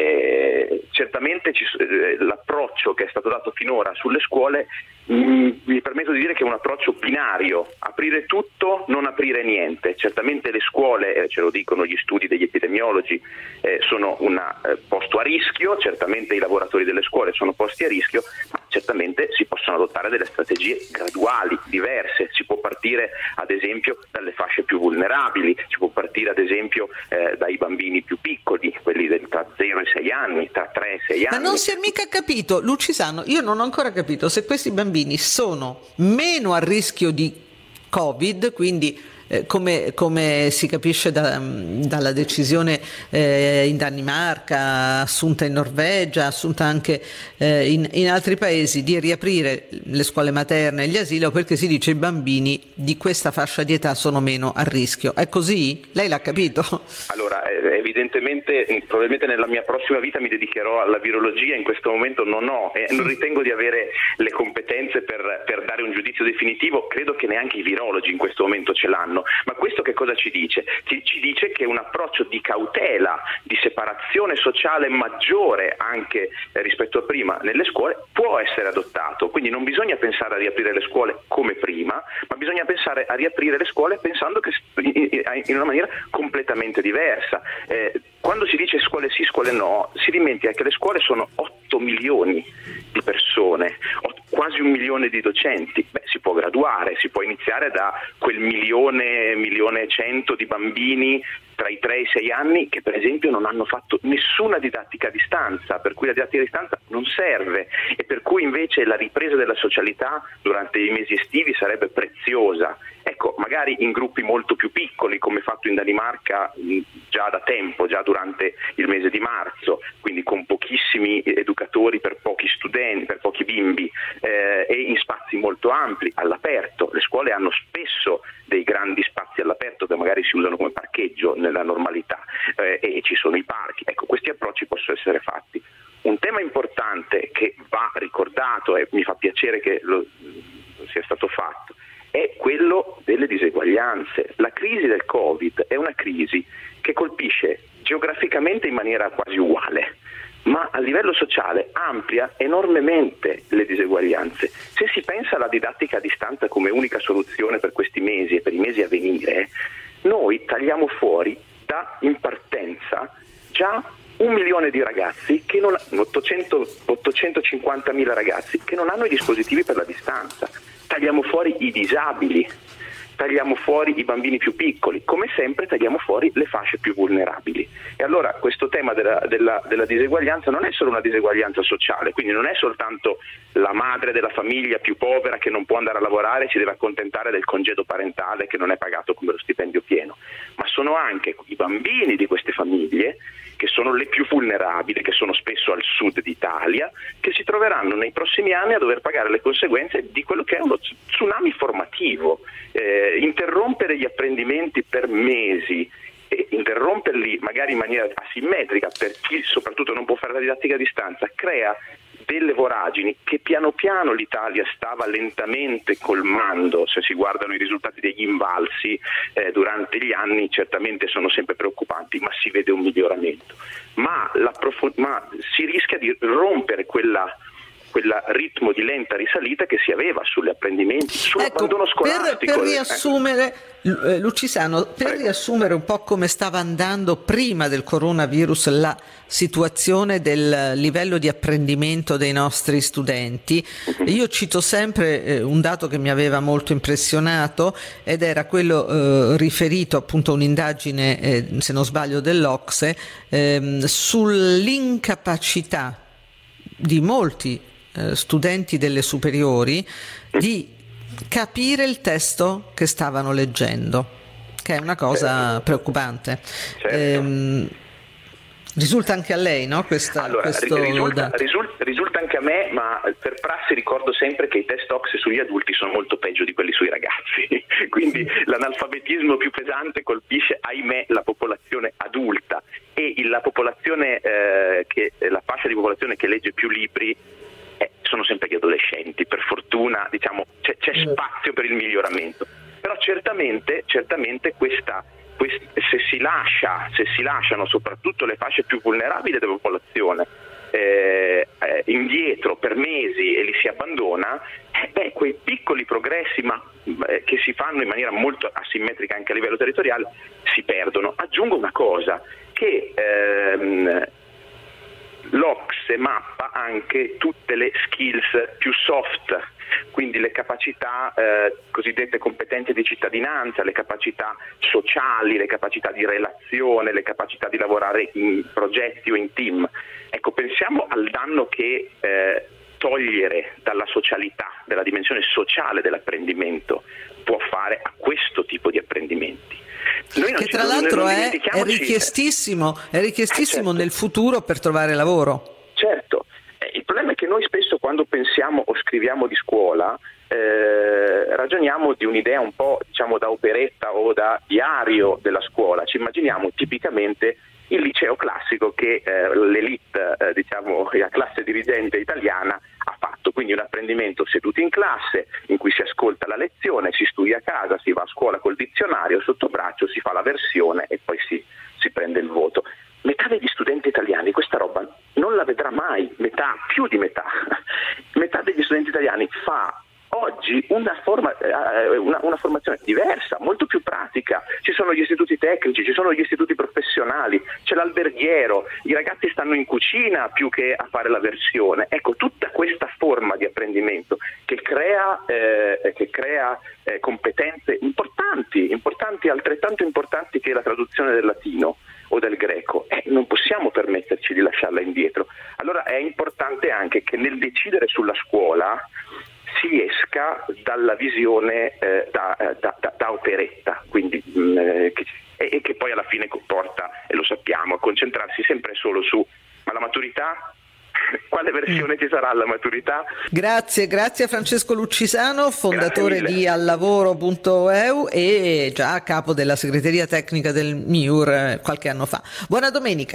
Eh, certamente ci, eh, l'approccio che è stato dato finora sulle scuole mh, mi permetto di dire che è un approccio binario: aprire tutto, non aprire niente. Certamente le scuole, eh, ce lo dicono gli studi degli epidemiologi, eh, sono un eh, posto a rischio, certamente i lavoratori delle scuole sono posti a rischio, ma certamente si possono adottare delle strategie graduali, diverse. Si può partire ad esempio dalle fasce più vulnerabili, si può partire ad esempio eh, dai bambini più piccoli, quelli del, tra zero e sei anni, tra tre e sei anni. Ma non si è mica capito, Lucisano, io non ho ancora capito se questi bambini sono meno a rischio di Covid, quindi eh, come, come si capisce da, dalla decisione eh, in Danimarca, assunta in Norvegia, assunta anche eh, in, in altri paesi, di riaprire le scuole materne e gli asili, perché si dice i bambini di questa fascia di età sono meno a rischio. È così? Lei l'ha capito? Allora, evidentemente, probabilmente nella mia prossima vita mi dedicherò alla virologia, in questo momento non ho e non ritengo di avere le competenze per, per dare un giudizio definitivo, credo che neanche i virologi in questo momento ce l'hanno. Ma questo che cosa ci dice? Ci, ci dice che un approccio di cautela, di separazione sociale maggiore anche eh, rispetto a prima nelle scuole può essere adottato. Quindi non bisogna pensare a riaprire le scuole come prima, ma bisogna pensare a riaprire le scuole pensando che in una maniera completamente diversa. Eh, quando si dice scuole sì, scuole no, si dimentica che le scuole sono otto milioni di persone, quasi un milione di docenti. Beh, si può graduare, si può iniziare da quel milione, milione e cento di bambini tra i tre e i sei anni che per esempio non hanno fatto nessuna didattica a distanza, per cui la didattica a distanza non serve e per cui invece la ripresa della socialità durante i mesi estivi sarebbe preziosa. Ecco, magari in gruppi molto più piccoli, come fatto in Danimarca già da tempo, già durante il mese di marzo, quindi con pochissimi educatori per pochi studenti, per pochi bimbi eh, e in spazi molto ampli, all'aperto. Le scuole hanno spesso dei grandi spazi all'aperto che magari si usano come parcheggio nella normalità eh, e ci sono i parchi. Ecco, questi approcci possono essere fatti. Un tema importante che va ricordato e mi fa piacere che lo sia stato fatto è quello delle diseguaglianze. La crisi del Covid è una crisi che colpisce geograficamente in maniera quasi uguale, ma a livello sociale amplia enormemente le diseguaglianze. Se si pensa alla didattica a distanza come unica soluzione per questi mesi e per i mesi a venire, noi tagliamo fuori da in partenza già un milione di ragazzi, che non ottocento, ottocentocinquantamila ragazzi che non hanno i dispositivi per la distanza. Tagliamo fuori i disabili, tagliamo fuori i bambini più piccoli, come sempre tagliamo fuori le fasce più vulnerabili. E allora questo tema della, della, della diseguaglianza non è solo una diseguaglianza sociale, quindi non è soltanto la madre della famiglia più povera che non può andare a lavorare e si deve accontentare del congedo parentale che non è pagato come lo stipendio pieno, ma sono anche i bambini di queste famiglie, che sono le più vulnerabili, che sono spesso al sud d'Italia, che si troveranno nei prossimi anni a dover pagare le conseguenze di quello che è uno tsunami formativo. Eh, interrompere gli apprendimenti per mesi, e interromperli magari in maniera asimmetrica per chi soprattutto non può fare la didattica a distanza, crea delle voragini che piano piano l'Italia stava lentamente colmando. Se si guardano i risultati degli invalsi eh, durante gli anni, certamente sono sempre preoccupanti, ma si vede un miglioramento. Ma, ma si rischia di rompere quella quel ritmo di lenta risalita che si aveva sugli apprendimenti, sull'abbandono ecco, scolastico. Per, per riassumere, eh. Lucisano, per Prego. riassumere un po' come stava andando prima del coronavirus la situazione del livello di apprendimento dei nostri studenti, uh-huh. io cito sempre eh, un dato che mi aveva molto impressionato, ed era quello eh, riferito appunto a un'indagine, eh, se non sbaglio, dell'Ocse, eh, sull'incapacità di molti Eh, studenti delle superiori di capire il testo che stavano leggendo, che è una cosa certo. preoccupante. Certo. Ehm, risulta anche a lei, no? Questa, allora, questo risulta, risulta, risulta anche a me, ma per prassi ricordo sempre che i test Ocse sugli adulti sono molto peggio di quelli sui ragazzi, quindi l'analfabetismo più pesante colpisce, ahimè, la popolazione adulta, e la popolazione eh, che la fascia di popolazione che legge più libri Eh, sono sempre gli adolescenti. Per fortuna, diciamo, c'è, c'è spazio per il miglioramento, però certamente, certamente questa, quest, se si lascia, se si lasciano soprattutto le fasce più vulnerabili della popolazione eh, eh, indietro per mesi e li si abbandona, eh, beh, quei piccoli progressi ma eh, che si fanno in maniera molto asimmetrica anche a livello territoriale si perdono. Aggiungo una cosa, che ehm, l'Ocse mappa anche tutte le skills più soft, quindi le capacità eh, cosiddette competenze di cittadinanza, le capacità sociali, le capacità di relazione, le capacità di lavorare in progetti o in team. Ecco, pensiamo al danno che eh, togliere dalla socialità, della dimensione sociale dell'apprendimento, può fare a questo tipo di apprendimenti. Noi che tra l'altro è, è richiestissimo, è richiestissimo eh, certo. nel futuro per trovare lavoro. Certo, eh, il problema è che noi spesso quando pensiamo o scriviamo di scuola eh, ragioniamo di un'idea un po', diciamo, da operetta o da diario della scuola. Ci immaginiamo tipicamente il liceo classico che eh, l'elite, eh, diciamo, la classe dirigente italiana ha fatto, quindi un apprendimento seduti in classe in cui si ascolta la lezione, si studia a casa, si va a scuola col dizionario sotto braccio, si fa la versione e poi si, si prende il voto. Metà degli studenti italiani questa roba non la vedrà mai, metà, più di metà, metà degli studenti italiani fa oggi una, forma, una, una formazione diversa, molto più pratica. Ci sono gli istituti tecnici, ci sono gli istituti professionali, c'è l'alberghiero, i ragazzi stanno in cucina più che a fare la versione. Ecco, tutta questa forma di apprendimento che crea, eh, che crea eh, competenze importanti, importanti, altrettanto importanti che la traduzione del latino o del greco, eh, non possiamo permetterci di lasciarla indietro. Allora è importante anche che nel decidere sulla scuola si esca dalla visione eh, da, da, da, da operetta, quindi mh, che, e che poi alla fine porta, e lo sappiamo, a concentrarsi sempre solo su ma la maturità? Quale versione ci sarà alla maturità? Grazie, grazie a Francesco Lucisano, fondatore di allavoro punto e u e già a capo della segreteria tecnica del M I U R qualche anno fa. Buona domenica.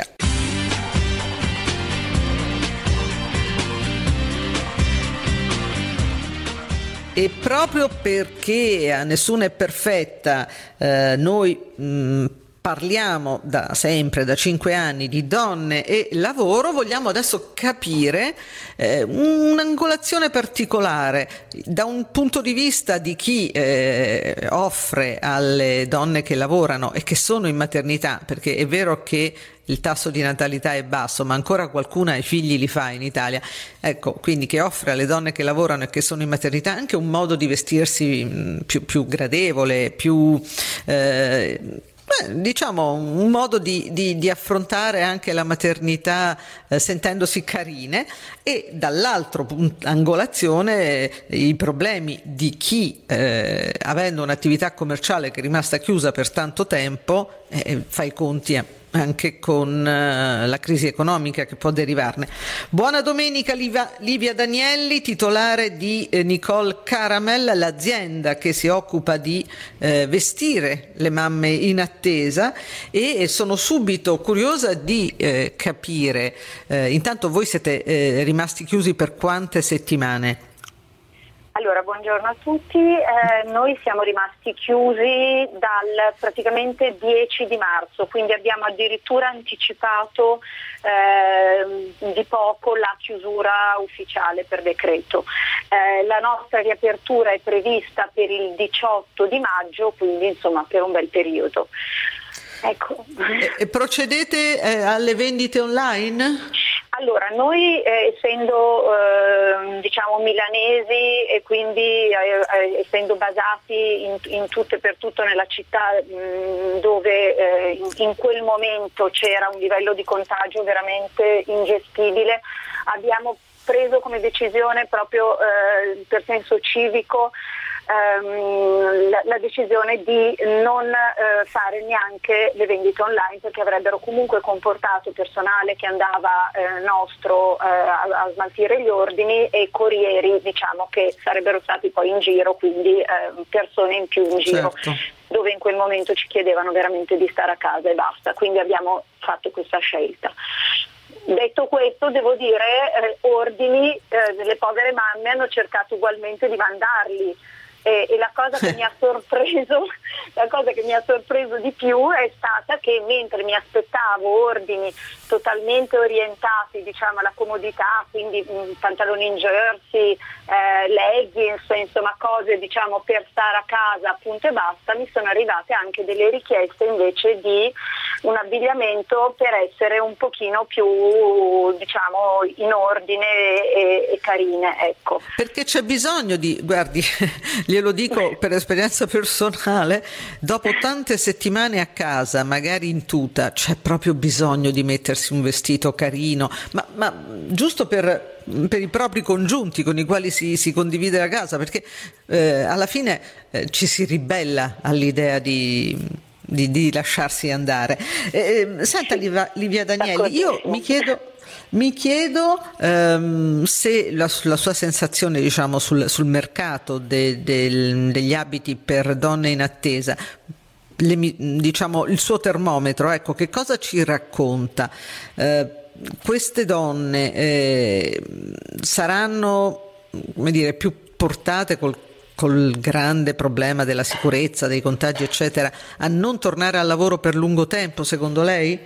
E proprio perché a Nessuno è perfetta, eh, noi mh, parliamo da sempre, da cinque anni, di donne e lavoro, vogliamo adesso capire eh, un'angolazione particolare da un punto di vista di chi eh, offre alle donne che lavorano e che sono in maternità, perché è vero che il tasso di natalità è basso, ma ancora qualcuna i figli li fa in Italia. Ecco, quindi che offre alle donne che lavorano e che sono in maternità anche un modo di vestirsi mh, più, più gradevole, più... Eh, Beh, diciamo un modo di, di, di affrontare anche la maternità eh, sentendosi carine, e dall'altro angolazione eh, i problemi di chi eh, avendo un'attività commerciale che è rimasta chiusa per tanto tempo eh, fa i conti eh. anche con uh, la crisi economica che può derivarne. Buona domenica Liva, Livia Danielli, titolare di eh, Nicole Caramel, l'azienda che si occupa di eh, vestire le mamme in attesa, e, e sono subito curiosa di eh, capire, eh, intanto voi siete eh, rimasti chiusi per quante settimane? Allora, buongiorno a tutti. Eh, noi siamo rimasti chiusi dal praticamente dieci di marzo, quindi abbiamo addirittura anticipato eh, di poco la chiusura ufficiale per decreto. Eh, la nostra riapertura è prevista per il diciotto di maggio, quindi insomma per un bel periodo. Ecco. E, e procedete eh, alle vendite online? Allora, noi eh, essendo eh, diciamo milanesi e quindi eh, essendo basati in, in tutto e per tutto nella città mh, dove eh, in, in quel momento c'era un livello di contagio veramente ingestibile, abbiamo preso come decisione proprio eh, per senso civico ehm, la, la decisione di non eh, fare neanche le vendite online, perché avrebbero comunque comportato personale che andava eh, nostro eh, a, a smaltire gli ordini e corrieri, diciamo, che sarebbero stati poi in giro, quindi eh, persone in più in giro. Certo. Dove in quel momento ci chiedevano veramente di stare a casa e basta, quindi abbiamo fatto questa scelta. Detto questo, devo dire, eh, ordini eh, delle povere mamme hanno cercato ugualmente di mandarli, e, e la cosa che mi ha sorpreso la cosa che mi ha sorpreso di più è stata che mentre mi aspettavo ordini totalmente orientati, diciamo, alla comodità, quindi mh, pantaloni in jersey, eh, leggings, insomma cose, diciamo, per stare a casa, appunto, e basta, mi sono arrivate anche delle richieste invece di un abbigliamento per essere un pochino più, diciamo, in ordine e, e carine, ecco. Perché c'è bisogno di, guardi, glielo dico per esperienza personale, dopo tante settimane a casa, magari in tuta, c'è proprio bisogno di mettersi un vestito carino, ma, ma giusto per, per i propri congiunti con i quali si, si condivide la casa, perché eh, alla fine eh, ci si ribella all'idea di... Di, di lasciarsi andare. Eh, senta Livia, Livia Danielli, io mi chiedo, mi chiedo ehm, se la, la sua sensazione, diciamo, sul, sul mercato de, del, degli abiti per donne in attesa, le, diciamo il suo termometro, ecco, che cosa ci racconta? Eh, queste donne eh, saranno, come dire, più portate col col grande problema della sicurezza, dei contagi eccetera, a non tornare al lavoro per lungo tempo, secondo lei?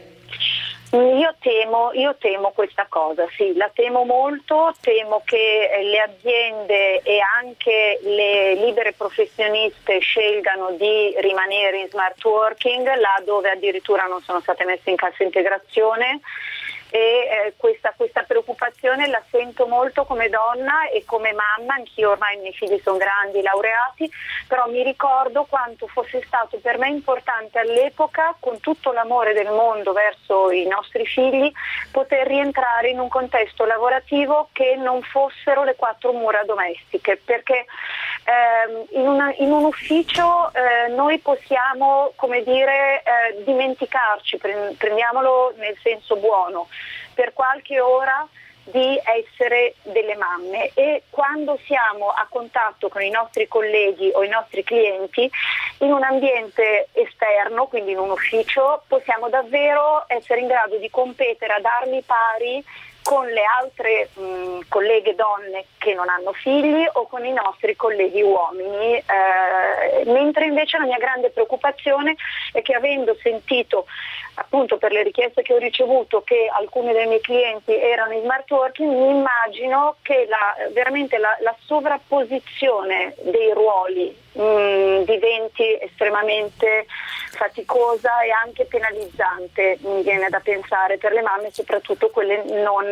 Io temo, io temo questa cosa, sì, la temo molto, temo che le aziende e anche le libere professioniste scelgano di rimanere in smart working, là dove addirittura non sono state messe in cassa integrazione. E eh, questa, questa preoccupazione la sento molto come donna e come mamma, anch'io ormai i miei figli sono grandi, laureati, però mi ricordo quanto fosse stato per me importante all'epoca, con tutto l'amore del mondo verso i nostri figli, poter rientrare in un contesto lavorativo che non fossero le quattro mura domestiche, perché ehm, in, una, in un ufficio eh, noi possiamo, come dire, eh, dimenticarci, prendiamolo nel senso buono, per qualche ora di essere delle mamme, e quando siamo a contatto con i nostri colleghi o i nostri clienti in un ambiente esterno, quindi in un ufficio, possiamo davvero essere in grado di competere ad armi pari con le altre mh, colleghe donne che non hanno figli o con i nostri colleghi uomini, eh, mentre invece la mia grande preoccupazione è che, avendo sentito appunto per le richieste che ho ricevuto che alcuni dei miei clienti erano in smart working, mi immagino che la, veramente la, la sovrapposizione dei ruoli mh, diventi estremamente faticosa e anche penalizzante, mi viene da pensare, per le mamme, soprattutto quelle non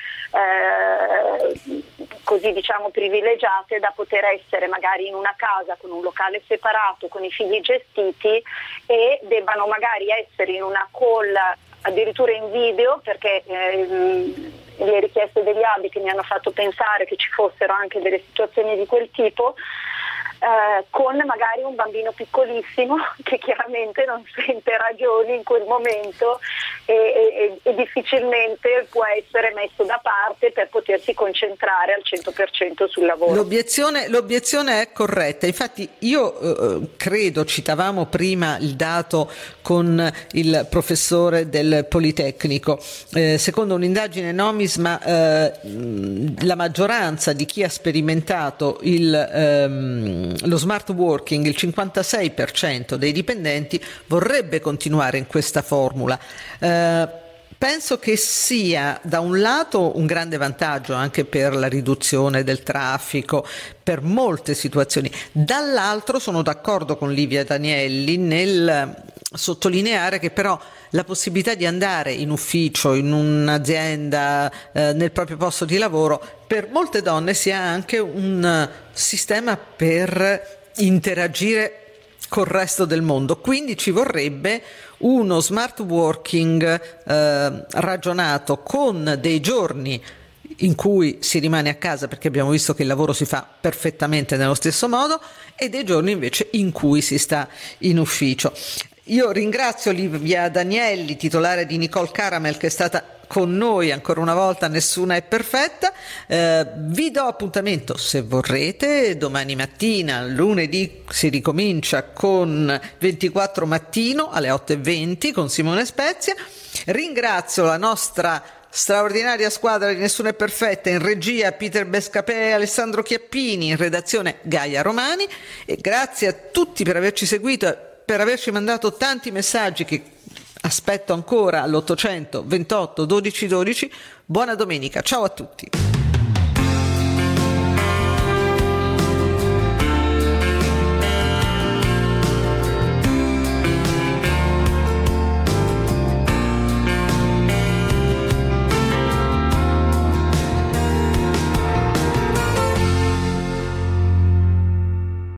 eh, così diciamo privilegiate da poter essere magari in una casa con un locale separato, con i figli gestiti, e debbano magari essere in una call addirittura in video, perché eh, le richieste degli A B I che mi hanno fatto pensare che ci fossero anche delle situazioni di quel tipo, Eh, con magari un bambino piccolissimo che chiaramente non sente ragioni in quel momento e, e, e difficilmente può essere messo da parte per potersi concentrare al cento per cento sul lavoro. L'obiezione, l'obiezione è corretta, infatti io eh, credo, citavamo prima il dato con il professore del Politecnico, eh, secondo un'indagine Nomisma eh, la maggioranza di chi ha sperimentato il ehm, lo smart working, il cinquantasei per cento dei dipendenti vorrebbe continuare in questa formula. Eh, penso che sia da un lato un grande vantaggio anche per la riduzione del traffico, per molte situazioni, dall'altro sono d'accordo con Livia Danielli nel sottolineare che però la possibilità di andare in ufficio, in un'azienda, eh, nel proprio posto di lavoro, per molte donne sia anche un sistema per interagire col resto del mondo. Quindi ci vorrebbe uno smart working eh, ragionato, con dei giorni in cui si rimane a casa, perché abbiamo visto che il lavoro si fa perfettamente nello stesso modo, e dei giorni invece in cui si sta in ufficio. Io ringrazio Livia Danielli, titolare di Nicole Caramel, che è stata con noi ancora una volta. Nessuna è perfetta. Eh, vi do appuntamento, se vorrete, domani mattina, lunedì, si ricomincia con ventiquattro Mattino alle otto e venti con Simone Spezia. Ringrazio la nostra straordinaria squadra di Nessuna è perfetta, in regia Peter Bescapè e Alessandro Chiappini, in redazione Gaia Romani, e grazie a tutti per averci seguito, per averci mandato tanti messaggi che aspetto ancora all'ottocento ventotto dodici dodici. Buona domenica, ciao a tutti.